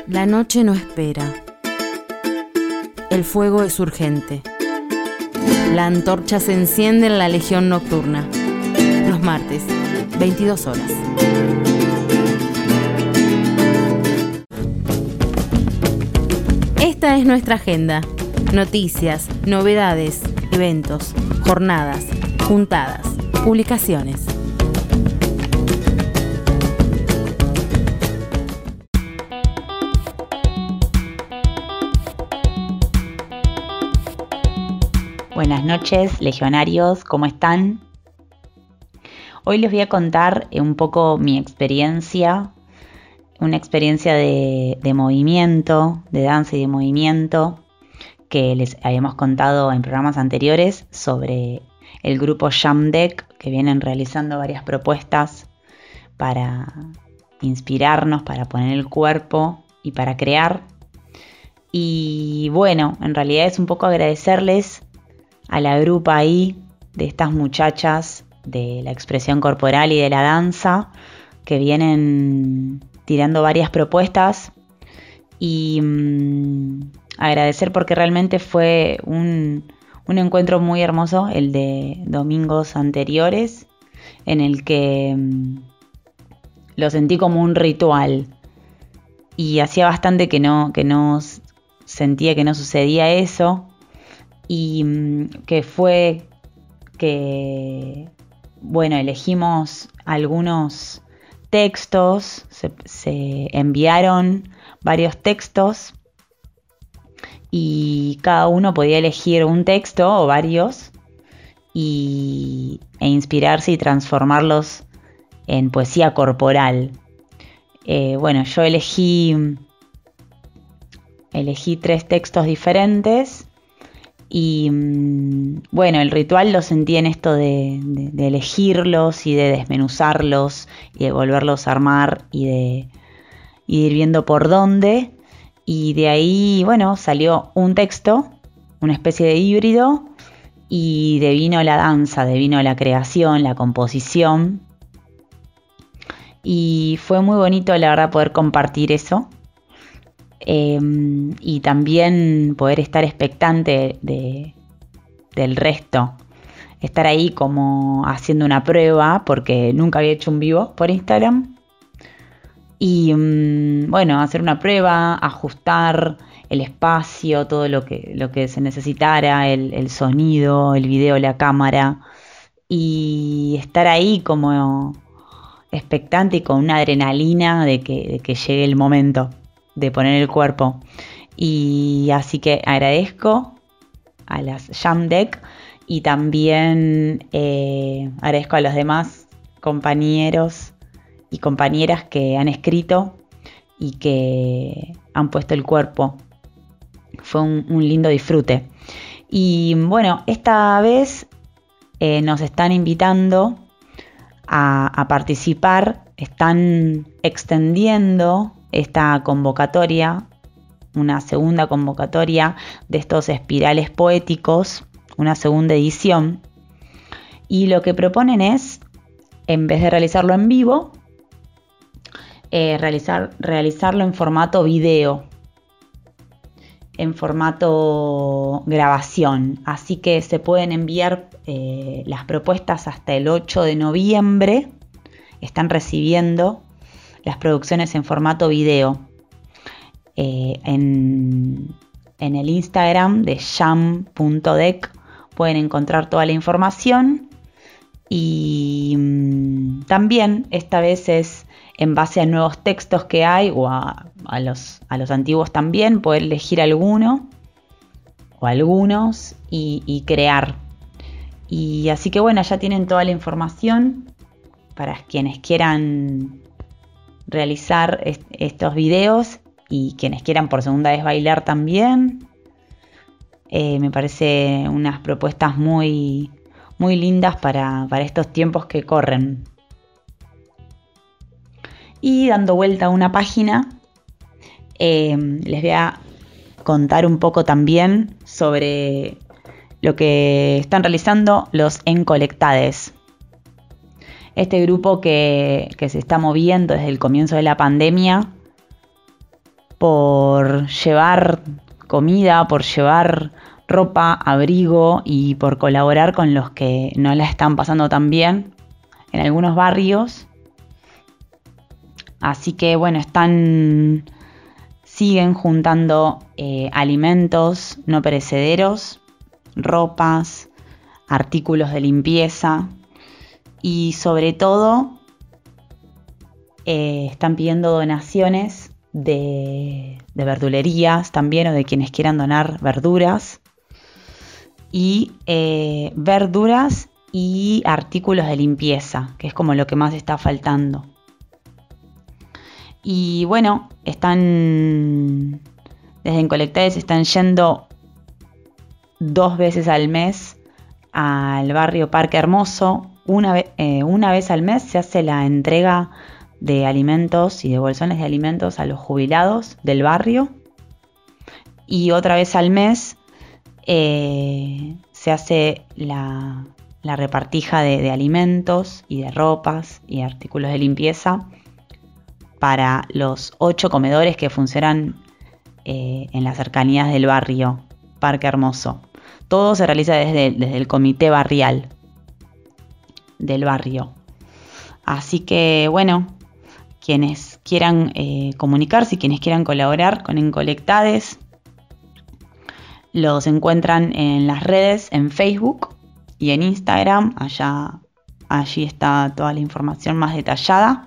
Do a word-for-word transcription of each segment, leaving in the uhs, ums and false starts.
La noche no espera. El fuego es urgente. La antorcha se enciende en la Legión Nocturna. Los martes, veintidós horas. Esta es nuestra agenda. Noticias, novedades, eventos, jornadas, juntadas, publicaciones. Buenas noches, legionarios, ¿cómo están? Hoy les voy a contar un poco mi experiencia, una experiencia de, de movimiento, de danza y de movimiento, que les habíamos contado en programas anteriores sobre el grupo Jamdeck, que vienen realizando varias propuestas para inspirarnos, para poner el cuerpo y para crear. Y bueno, en realidad es un poco agradecerles a la grupa ahí de estas muchachas de la expresión corporal y de la danza que vienen tirando varias propuestas y mmm, agradecer porque realmente fue un, un encuentro muy hermoso el de domingos anteriores en el que mmm, lo sentí como un ritual y hacía bastante que no, que no sentía que no sucedía eso. Y que fue que, bueno, elegimos algunos textos, se, se enviaron varios textos y cada uno podía elegir un texto o varios y, e inspirarse y transformarlos en poesía corporal. Eh, bueno, yo elegí, elegí tres textos diferentes. Y bueno, el ritual lo sentí en esto de, de, de elegirlos y de desmenuzarlos y de volverlos a armar y de, y de ir viendo por dónde. Y de ahí, bueno, salió un texto, una especie de híbrido, y devino la danza, devino la creación, la composición. Y fue muy bonito, la verdad, poder compartir eso. Eh, y también poder estar expectante de, del resto, estar ahí como haciendo una prueba porque nunca había hecho un vivo por Instagram y um, bueno, hacer una prueba, ajustar el espacio, todo lo que, lo que se necesitara, el, el sonido, el video, la cámara y estar ahí como expectante y con una adrenalina de que, de que llegue el momento de poner el cuerpo. Y así que agradezco a las Jamdeck y también eh, agradezco a los demás compañeros y compañeras que han escrito y que han puesto el cuerpo. Fue un, un lindo disfrute. Y bueno, esta vez eh, nos están invitando a, a participar, están extendiendo esta convocatoria, una segunda convocatoria de estos espirales poéticos, una segunda edición, y lo que proponen es, en vez de realizarlo en vivo, eh, realizar, realizarlo en formato video, en formato grabación, así que se pueden enviar eh, las propuestas hasta el ocho de noviembre, están recibiendo las producciones en formato video eh, en, en el Instagram de jam punto deck pueden encontrar toda la información y mmm, también esta vez es en base a nuevos textos que hay o a, a, los, a los antiguos también, poder elegir alguno o algunos y, y crear. Y así que bueno, ya tienen toda la información para quienes quieran realizar est- estos videos y quienes quieran por segunda vez bailar también. Eh, me parece unas propuestas muy, muy lindas para, para estos tiempos que corren. Y dando vuelta a una página, eh, les voy a contar un poco también sobre lo que están realizando los Encolectades. Este grupo que, que se está moviendo desde el comienzo de la pandemia por llevar comida, por llevar ropa, abrigo y por colaborar con los que no la están pasando tan bien en algunos barrios. Así que bueno, están, siguen juntando eh, alimentos no perecederos, ropas, artículos de limpieza y sobre todo eh, están pidiendo donaciones de, de verdulerías también, o de quienes quieran donar verduras y eh, verduras y artículos de limpieza, que es como lo que más está faltando. Y bueno, están desde Encolectades están yendo dos veces al mes al barrio Parque Hermoso. Una, ve- eh, una vez al mes se hace la entrega de alimentos y de bolsones de alimentos a los jubilados del barrio. Y otra vez al mes eh, se hace la, la repartija de, de alimentos y de ropas y artículos de limpieza para los ocho comedores que funcionan eh, en las cercanías del barrio Parque Hermoso. Todo se realiza desde, desde el comité barrial del barrio. Así que bueno, quienes quieran eh, comunicarse y quienes quieran colaborar con Encolectades, los encuentran en las redes, en Facebook y en Instagram. Allá, allí está toda la información más detallada.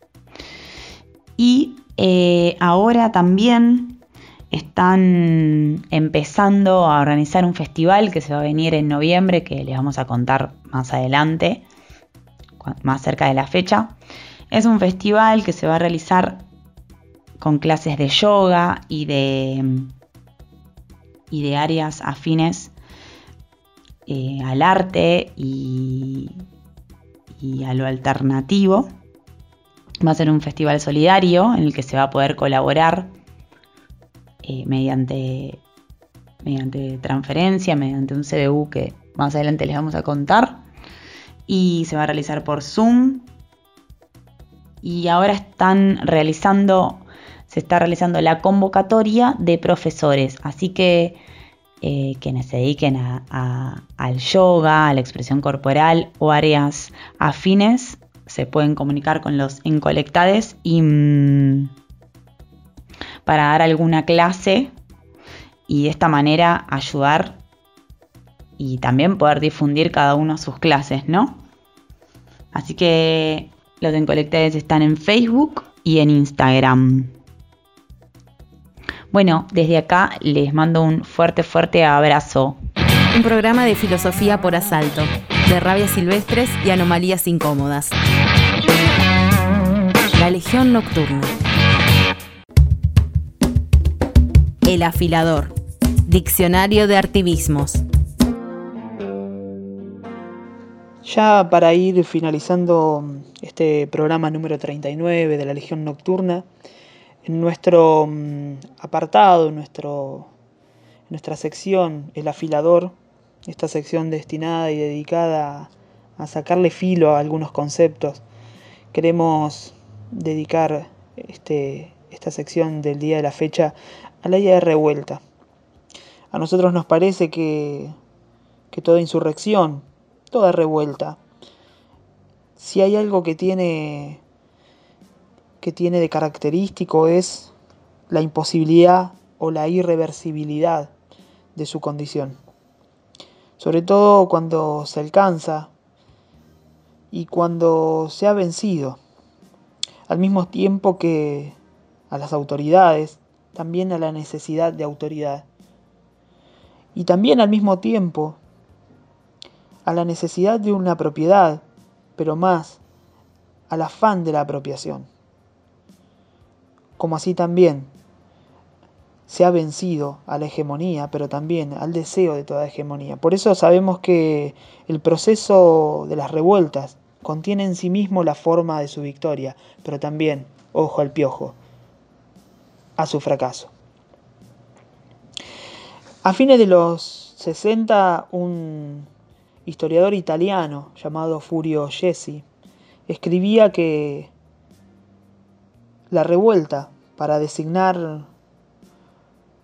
Y eh, ahora también están empezando a organizar un festival que se va a venir en noviembre, que les vamos a contar más adelante, más cerca de la fecha. Es un festival que se va a realizar con clases de yoga y de, y de áreas afines eh, al arte y, y a lo alternativo. Va a ser un festival solidario en el que se va a poder colaborar eh, mediante, mediante transferencia, mediante un C B U que más adelante les vamos a contar. Y se va a realizar por Zoom. Y ahora están realizando, se está realizando la convocatoria de profesores. Así que eh, quienes se dediquen a, a, al yoga, a la expresión corporal o áreas afines, se pueden comunicar con los Encolectades y mmm, para dar alguna clase y de esta manera ayudar y también poder difundir cada uno sus clases, ¿no? Así que los Encolectades están en Facebook y en Instagram. Bueno, desde acá les mando un fuerte, fuerte abrazo. Un programa de filosofía por asalto, de rabias silvestres y anomalías incómodas. La Legión Nocturna. El afilador. Diccionario de artivismos. Ya para ir finalizando este programa número treinta y nueve de la Legión Nocturna, en nuestro apartado, en, nuestro, en nuestra sección El Afilador, esta sección destinada y dedicada a sacarle filo a algunos conceptos, queremos dedicar este, esta sección del día de la fecha a la idea de revuelta. A nosotros nos parece que, que toda insurrección, toda revuelta, si hay algo que tiene, que tiene de característico es la imposibilidad o la irreversibilidad de su condición. Sobre todo cuando se alcanza y cuando se ha vencido, al mismo tiempo que a las autoridades, también a la necesidad de autoridad. Y también al mismo tiempo a la necesidad de una propiedad, pero más al afán de la apropiación. Como así también se ha vencido a la hegemonía, pero también al deseo de toda hegemonía. Por eso sabemos que el proceso de las revueltas contiene en sí mismo la forma de su victoria, pero también, ojo al piojo, a su fracaso. A fines de los sesenta, un historiador italiano llamado Furio Jesi escribía que la revuelta, para designar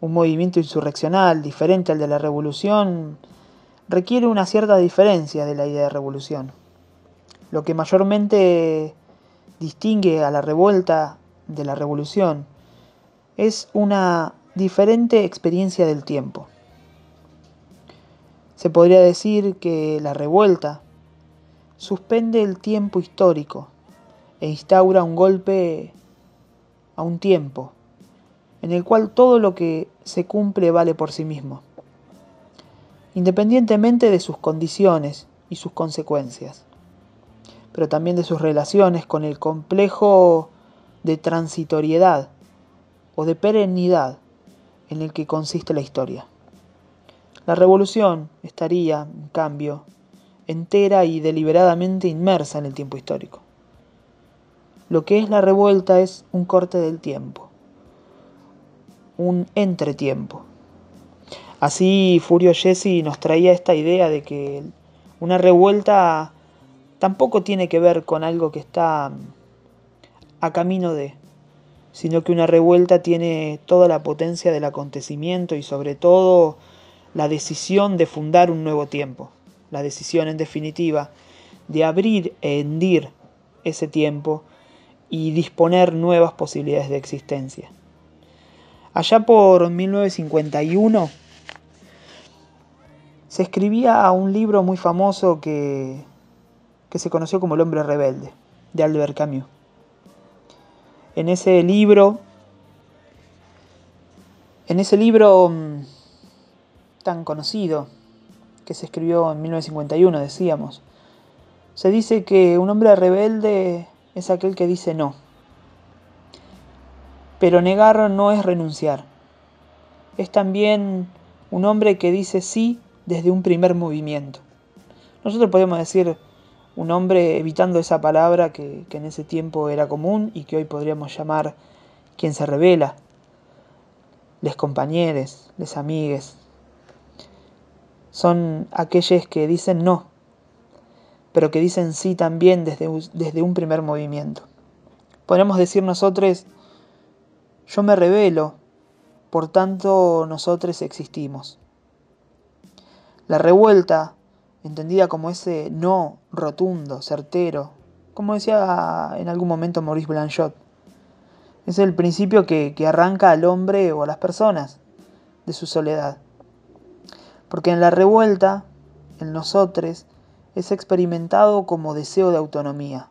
un movimiento insurreccional diferente al de la revolución requiere una cierta diferencia de la idea de revolución. Lo que mayormente distingue a la revuelta de la revolución es una diferente experiencia del tiempo. Se podría decir que la revuelta suspende el tiempo histórico e instaura un golpe a un tiempo en el cual todo lo que se cumple vale por sí mismo, independientemente de sus condiciones y sus consecuencias, pero también de sus relaciones con el complejo de transitoriedad o de perennidad en el que consiste la historia. La revolución estaría, en cambio, entera y deliberadamente inmersa en el tiempo histórico. Lo que es la revuelta es un corte del tiempo, un entretiempo. Así Furio Jesse nos traía esta idea de que una revuelta tampoco tiene que ver con algo que está a camino de, sino que una revuelta tiene toda la potencia del acontecimiento y sobre todo la decisión de fundar un nuevo tiempo, la decisión en definitiva de abrir e hendir ese tiempo y disponer nuevas posibilidades de existencia. Allá por mil novecientos cincuenta y uno se escribía un libro muy famoso que, que se conoció como El hombre rebelde, de Albert Camus. En ese libro, en ese libro tan conocido que se escribió en mil novecientos cincuenta y uno, decíamos, se dice que un hombre rebelde es aquel que dice no. Pero negar no es renunciar. Es también un hombre que dice sí desde un primer movimiento. Nosotros podemos decir un hombre evitando esa palabra que, que en ese tiempo era común y que hoy podríamos llamar quien se rebela, les compañeros, les amigues. Son aquellos que dicen no, pero que dicen sí también desde, desde un primer movimiento. Podemos decir nosotros, yo me rebelo, por tanto nosotros existimos. La revuelta, entendida como ese no rotundo, certero, como decía en algún momento Maurice Blanchot, es el principio que, que arranca al hombre o a las personas de su soledad. Porque en la revuelta, el nosotros, es experimentado como deseo de autonomía.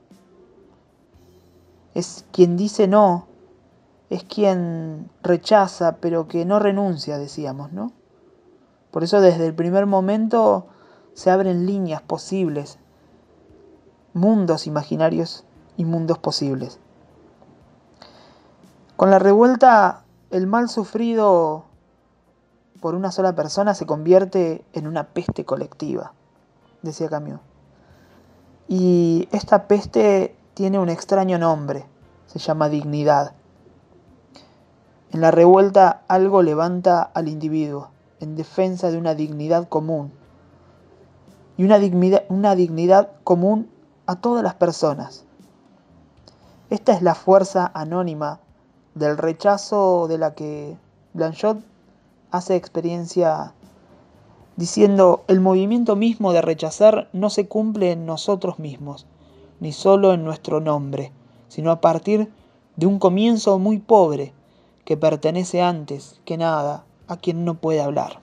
Es quien dice no, es quien rechaza, pero que no renuncia, decíamos, ¿no? Por eso desde el primer momento se abren líneas posibles, mundos imaginarios y mundos posibles. Con la revuelta, el mal sufrido por una sola persona se convierte en una peste colectiva, decía Camus. Y esta peste tiene un extraño nombre, se llama dignidad. En la revuelta algo levanta al individuo en defensa de una dignidad común. Y una dignidad, una dignidad común a todas las personas. Esta es la fuerza anónima del rechazo de la que Blanchot hace experiencia diciendo: el movimiento mismo de rechazar no se cumple en nosotros mismos, ni solo en nuestro nombre, sino a partir de un comienzo muy pobre que pertenece antes que nada a quien no puede hablar.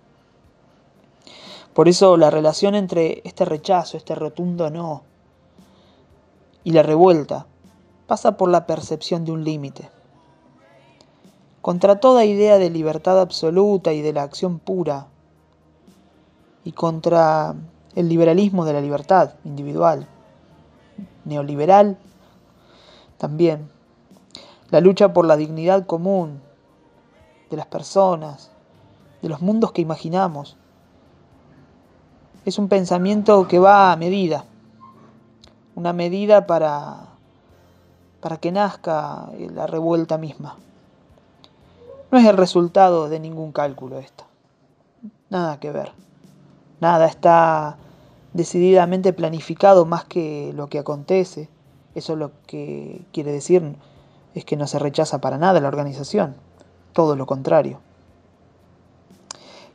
Por eso la relación entre este rechazo, este rotundo no, y la revuelta pasa por la percepción de un límite. Contra toda idea de libertad absoluta y de la acción pura, y contra el liberalismo de la libertad individual, neoliberal también, la lucha por la dignidad común de las personas, de los mundos que imaginamos, es un pensamiento que va a medida, una medida para, para que nazca la revuelta misma. No es el resultado de ningún cálculo esto, nada que ver, nada está decididamente planificado más que lo que acontece. Eso lo que quiere decir es que no se rechaza para nada la organización, todo lo contrario.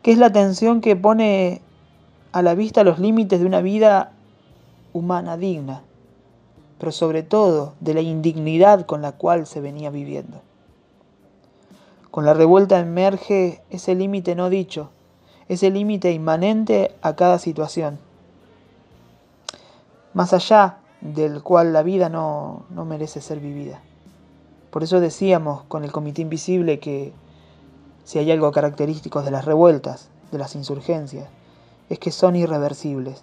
que es la tensión que pone a la vista los límites de una vida humana digna, pero sobre todo de la indignidad con la cual se venía viviendo. Con la revuelta emerge ese límite no dicho, ese límite inmanente a cada situación, más allá del cual la vida no, no merece ser vivida. Por eso decíamos con el Comité Invisible que si hay algo característico de las revueltas, de las insurgencias, es que son irreversibles.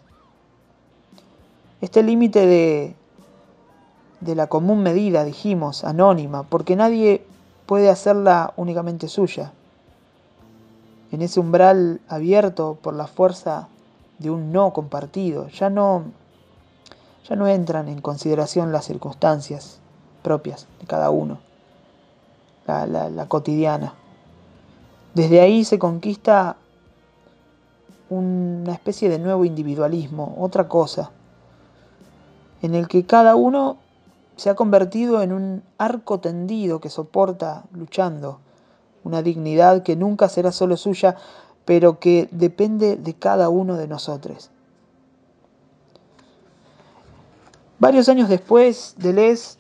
Este límite de, de la común medida, dijimos, anónima, porque nadie puede hacerla únicamente suya. En ese umbral abierto por la fuerza de un no compartido, ya no, ya no entran en consideración las circunstancias propias de cada uno, la, la, la cotidiana. Desde ahí se conquista una especie de nuevo individualismo, otra cosa, en el que cada uno se ha convertido en un arco tendido que soporta, luchando, una dignidad que nunca será solo suya, pero que depende de cada uno de nosotros. Varios años después, Deleuze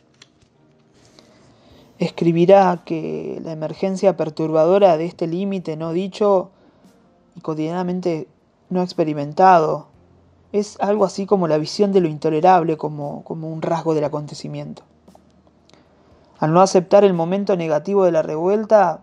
escribirá que la emergencia perturbadora de este límite no dicho y cotidianamente no experimentado es algo así como la visión de lo intolerable como, como un rasgo del acontecimiento. Al no aceptar el momento negativo de la revuelta,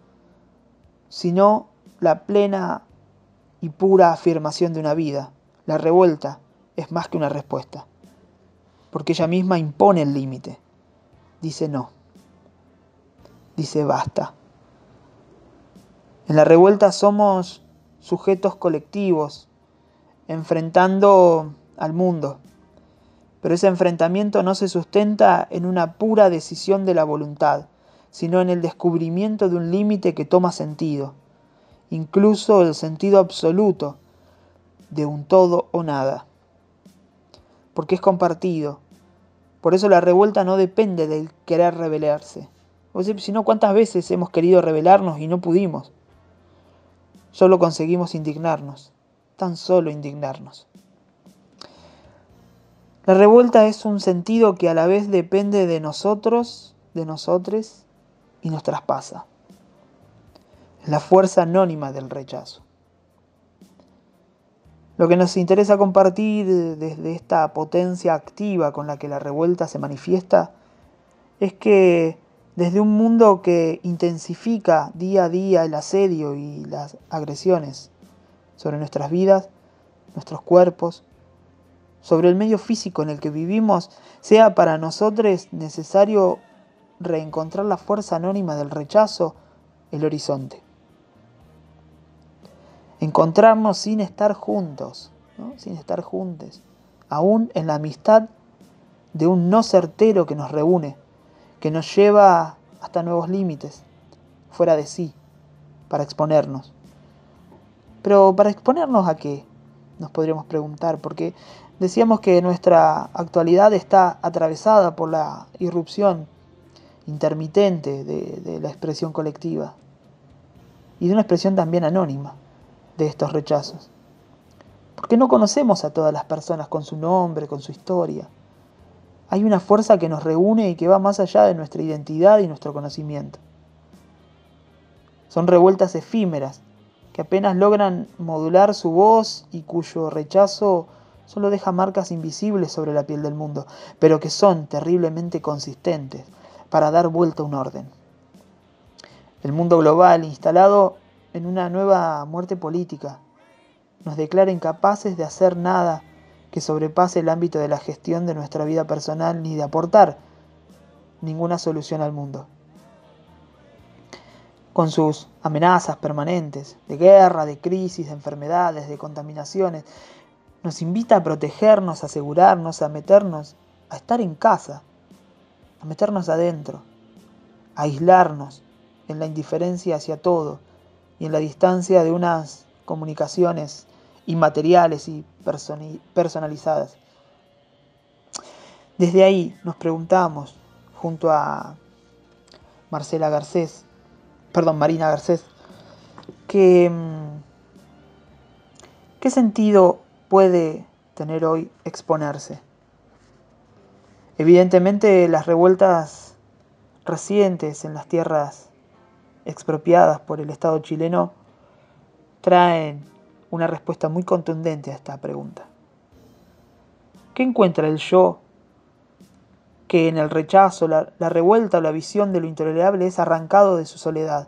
sino la plena y pura afirmación de una vida, la revuelta es más que una respuesta, porque ella misma impone el límite, dice no, dice basta. En la revuelta somos sujetos colectivos, enfrentando al mundo. Pero ese enfrentamiento no se sustenta en una pura decisión de la voluntad, sino en el descubrimiento de un límite que toma sentido, incluso el sentido absoluto de un todo o nada. Porque es compartido. Por eso la revuelta no depende del querer rebelarse. O sea, si no, ¿cuántas veces hemos querido rebelarnos y no pudimos? Solo conseguimos indignarnos. Tan solo indignarnos. La revuelta es un sentido que a la vez depende de nosotros, de nosotres, y nos traspasa. Es la fuerza anónima del rechazo. Lo que nos interesa compartir desde esta potencia activa con la que la revuelta se manifiesta es que desde un mundo que intensifica día a día el asedio y las agresiones sobre nuestras vidas, nuestros cuerpos, sobre el medio físico en el que vivimos, sea para nosotros necesario reencontrar la fuerza anónima del rechazo, el horizonte. Encontrarnos sin estar juntos, ¿no? Sin estar juntos, aún en la amistad de un no certero que nos reúne, que nos lleva hasta nuevos límites, fuera de sí, para exponernos. Pero ¿para exponernos a qué? Nos podríamos preguntar, porque decíamos que nuestra actualidad está atravesada por la irrupción intermitente de, de la expresión colectiva y de una expresión también anónima de estos rechazos. Porque no conocemos a todas las personas con su nombre, con su historia. Hay una fuerza que nos reúne y que va más allá de nuestra identidad y nuestro conocimiento. Son revueltas efímeras que apenas logran modular su voz y cuyo rechazo solo deja marcas invisibles sobre la piel del mundo, pero que son terriblemente consistentes para dar vuelta a un orden. El mundo global, instalado en una nueva muerte política, nos declara incapaces de hacer nada que sobrepase el ámbito de la gestión de nuestra vida personal ni de aportar ninguna solución al mundo. Con sus amenazas permanentes de guerra, de crisis, de enfermedades, de contaminaciones, nos invita a protegernos, a asegurarnos, a meternos, a estar en casa, a meternos adentro, a aislarnos en la indiferencia hacia todo y en la distancia de unas comunicaciones inmateriales y personalizadas. Desde ahí nos preguntamos, junto a Marcela Garcés, perdón, Marina Garcés, que ¿Qué sentido puede tener hoy exponerse? Evidentemente, las revueltas recientes en las tierras expropiadas por el Estado chileno traen una respuesta muy contundente a esta pregunta. ¿Qué encuentra el yo que en el rechazo, la, la revuelta o la visión de lo intolerable es arrancado de su soledad?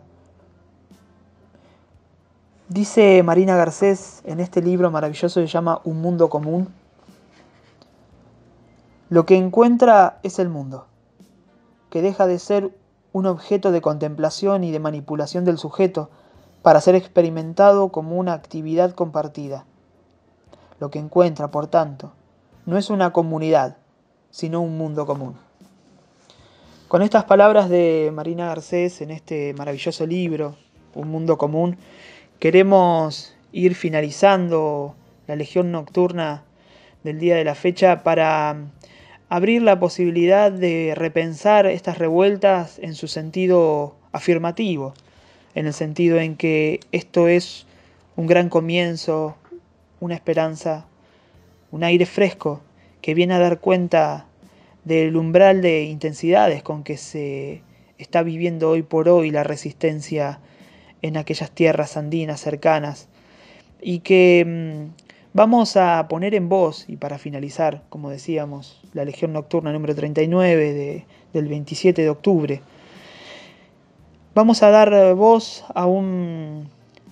Dice Marina Garcés en este libro maravilloso que se llama Un mundo común: lo que encuentra es el mundo, que deja de ser un objeto de contemplación y de manipulación del sujeto para ser experimentado como una actividad compartida. Lo que encuentra, por tanto, no es una comunidad, sino un mundo común. Con estas palabras de Marina Garcés en este maravilloso libro, Un mundo común, queremos ir finalizando la Legión Nocturna del día de la fecha para abrir la posibilidad de repensar estas revueltas en su sentido afirmativo, en el sentido en que esto es un gran comienzo, una esperanza, un aire fresco que viene a dar cuenta del umbral de intensidades con que se está viviendo hoy por hoy la resistencia en aquellas tierras andinas cercanas, y que mmm, vamos a poner en voz, y para finalizar, como decíamos, la Legión Nocturna número treinta y nueve de, del veintisiete de octubre, vamos a dar voz a un...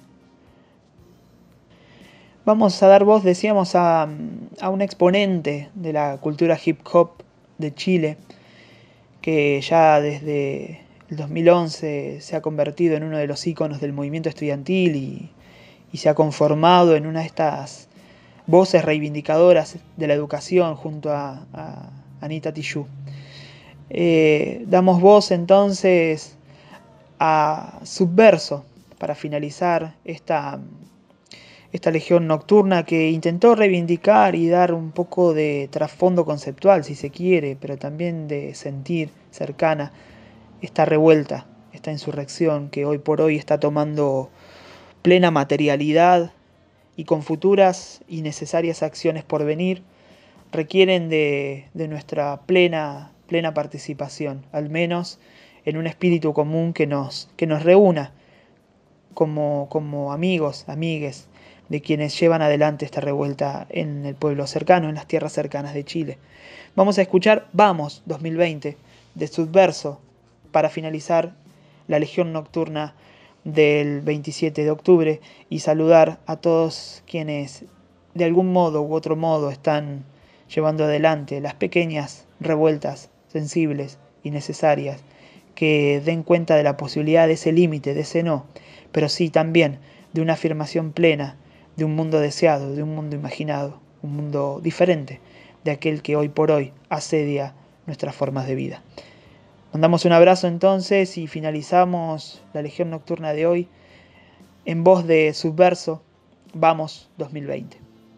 Vamos a dar voz, decíamos, a, a un exponente de la cultura hip hop de Chile, que ya desde el dos mil once se ha convertido en uno de los íconos del movimiento estudiantil y, y se ha conformado en una de estas voces reivindicadoras de la educación junto a, a Anita Tijoux. Eh, damos voz entonces a Subverso para finalizar esta, esta Legión Nocturna que intentó reivindicar y dar un poco de trasfondo conceptual, si se quiere, pero también de sentir cercana esta revuelta, esta insurrección que hoy por hoy está tomando plena materialidad y con futuras y necesarias acciones por venir, requieren de, de nuestra plena, plena participación, al menos en un espíritu común que nos, que nos reúna como, como amigos, amigues de quienes llevan adelante esta revuelta en el pueblo cercano, en las tierras cercanas de Chile. Vamos a escuchar Vamos dos mil veinte de Subverso para finalizar la Legión Nocturna del veintisiete de octubre y saludar a todos quienes de algún modo u otro modo están llevando adelante las pequeñas revueltas sensibles y necesarias que den cuenta de la posibilidad de ese límite, de ese no, pero sí también de una afirmación plena de un mundo deseado, de un mundo imaginado, un mundo diferente de aquel que hoy por hoy asedia nuestras formas de vida. Mandamos un abrazo entonces y finalizamos la Legión Nocturna de hoy en voz de Subverso, Vamos dos mil veinte.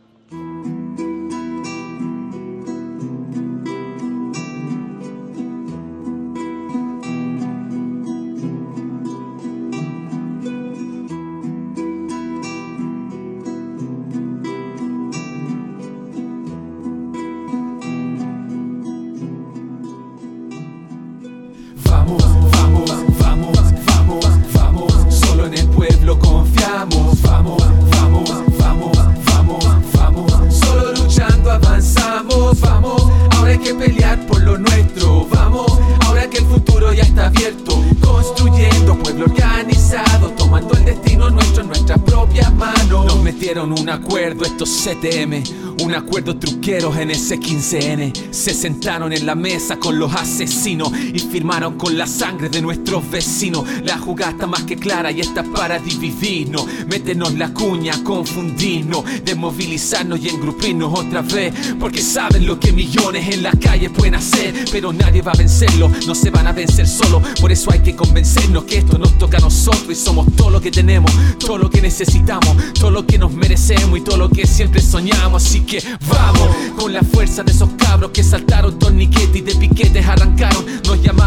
Un acuerdo estos C T M, un acuerdo truqueros en ese quince ene. Se sentaron en la mesa con los asesinos y firmaron con la sangre de nuestros vecinos. La jugada está más que clara y está para dividirnos, meternos la cuña, confundirnos, desmovilizarnos y engrupirnos otra vez, porque saben lo que millones en la calle pueden hacer, pero nadie va a vencerlo, no se van a vencer solo. Por eso hay que convencernos que esto nos toca a nosotros y somos todo lo que tenemos, todo lo que necesitamos, todo lo que nos merecemos y todo lo que siempre soñamos. Así que vamos, con la fuerza de esos cabros que saltaron torniquetes y de piquetes arrancaron, nos llamaron una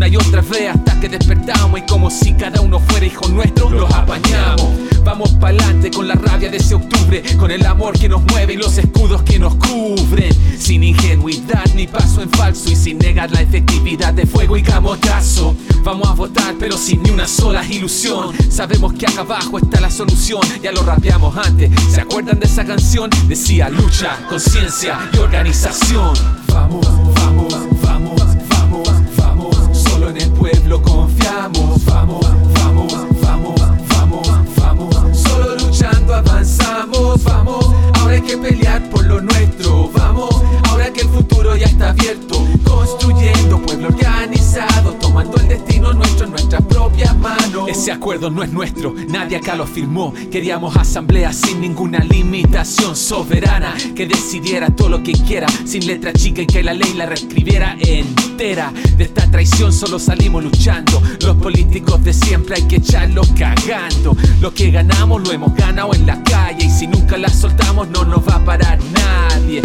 y otra vez hasta que despertamos, y como si cada uno fuera hijo nuestro, los apañamos. Vamos pa'lante con la rabia de ese octubre, con el amor que nos mueve y los escudos que nos cubren, sin ingenuidad ni paso en falso y sin negar la efectividad de fuego y camotazo. Vamos a votar pero sin ni una sola ilusión, sabemos que acá abajo está la solución, ya lo rapeamos antes, ¿se acuerdan de esa canción? Decía lucha, conciencia y organización. Vamos, vamos, vamos, vamos, vamos, solo en el pueblo confiamos. Vamos, vamos, vamos, vamos, vamos, solo luchando avanzamos. Vamos, ahora hay que pelear por lo nuestro. Vamos, ahora que el futuro ya está abierto, construyendo pueblo organizado, tomando el destino nuestro en nuestras propias manos. Ese acuerdo no es nuestro, nadie acá lo firmó. Queríamos asamblea sin ninguna limitación, soberana, que decidiera todo lo que quiera, sin letra chica y que la ley la reescribiera entera. De esta traición solo salimos luchando, los políticos de siempre hay que echarlos cagando. Lo que ganamos lo hemos ganado en la calle, y si nunca la soltamos no nos va a parar nadie.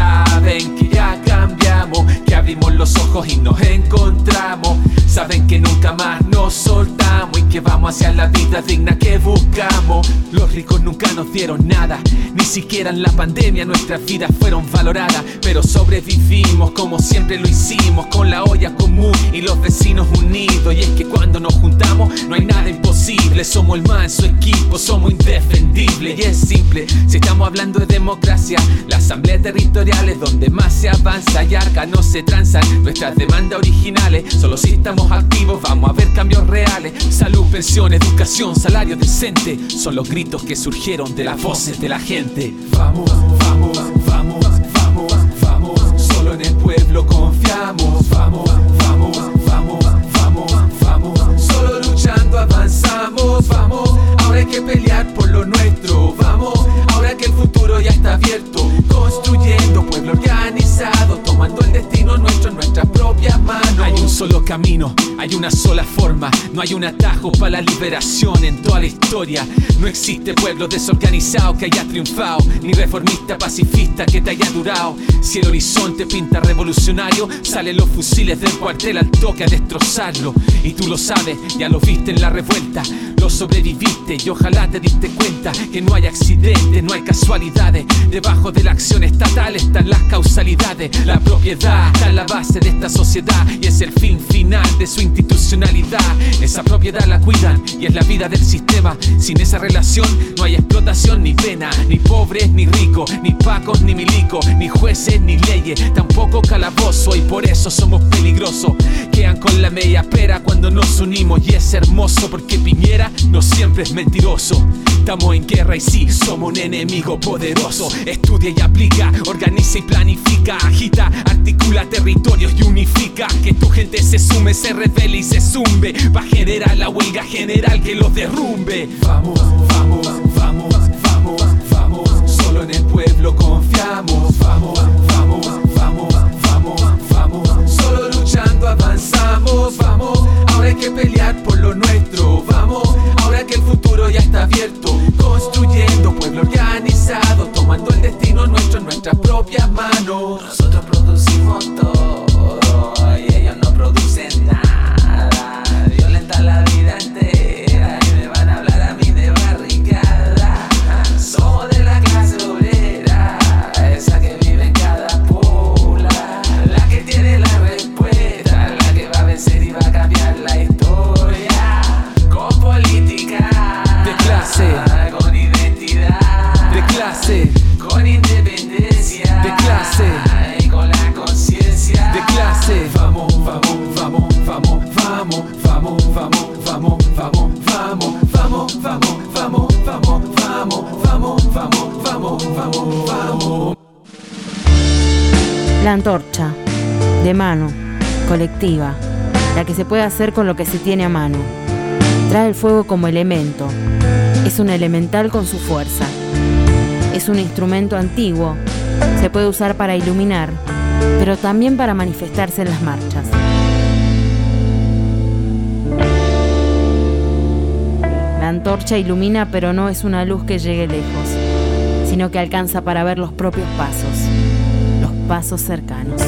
Saben que ya cambiamos, que abrimos los ojos y nos encontramos. Saben que nunca más nos soltamos y que vamos hacia la vida digna que buscamos. Los ricos nunca nos dieron nada, ni siquiera en la pandemia nuestras vidas fueron valoradas, pero sobrevivimos como siempre lo hicimos, con la olla común y los vecinos unidos. Y es que cuando nos juntamos no hay nada imposible, somos el más en su equipo, somos indefendibles. Y es simple, si estamos hablando de democracia, la asamblea territorial es donde más se avanza, y acá no se transan nuestras demandas originales. Solo si estamos activos vamos a ver cambios reales. Salud, pensión, educación, salario decente, son los gritos que surgieron de las voces de la gente. Vamos, vamos, vamos, vamos, vamos, solo en el pueblo confiamos. Vamos, vamos, vamos, vamos, vamos, solo luchando avanzamos. Vamos, ahora hay que pelear por lo nuestro. Vamos, ahora que el futuro ya está abierto, construyendo pueblo organizado, tomando el destino nuestro en nuestras propias manos. Hay un solo camino, hay una sola forma, no hay un atajo para la liberación en toda la historia. No existe pueblo desorganizado que haya triunfado, ni reformista pacifista que te haya durado. Si el horizonte pinta revolucionario, salen los fusiles del cuartel al toque a destrozarlo. Y tú lo sabes, ya lo viste en la revuelta, lo sobreviviste y ojalá te diste cuenta que no hay accidentes, no hay casualidades. Debajo de la acción estatal están las causalidades. La propiedad está en la base de esta sociedad y es el fin final de su institucionalidad. Esa propiedad la cuidan y es la vida del sistema. Sin esa relación no hay explotación ni pena, ni pobres ni ricos, ni pacos ni milicos, ni jueces ni leyes, tampoco calabozo. Y por eso somos peligrosos, quedan con la media pera cuando nos unimos. Y es hermoso porque Piñera no siempre es mentiroso. Estamos en guerra y sí, somos un enemigo poderoso. Estudia y aplica, organiza y planifica, agita, articula territorios y unifica. Que tu gente se sume, se revele y se zumbe, va a generar la huelga general que los derrumbe. Vamos, vamos, vamos, vamos, vamos, solo en el pueblo confiamos. Vamos, vamos, vamos, vamos, vamos, solo luchando avanzamos. Vamos, ahora hay que pelear por lo nuestro. Vamos, ahora que el futuro ya está abierto, construyendo pueblo organizado, tomando el destino nuestro en nuestras propias manos. Nosotros producimos todo y ellos no producen nada. Violentan la vida entera y me van a hablar a mí de barricada. Somos de la clase obrera, esa que vive en cada pula, la que tiene la respuesta, la que va a vencer y va a cambiar la historia. Con política de clase, con identidad de clase, con independencia de clase y con la conciencia de clase. Vamos, vamos, vamos, vamos, vamos, vamos, vamos, vamos, vamos, vamos, vamos, vamos, vamos, vamos, vamos, vamos, vamos, vamos, vamos, vamos. La antorcha, de mano, colectiva, la que se puede hacer con lo que se tiene a mano. Trae el fuego como elemento, es un elemental con su fuerza. Es un instrumento antiguo, se puede usar para iluminar, pero también para manifestarse en las marchas. La antorcha ilumina, pero no es una luz que llegue lejos, sino que alcanza para ver los propios pasos, los pasos cercanos.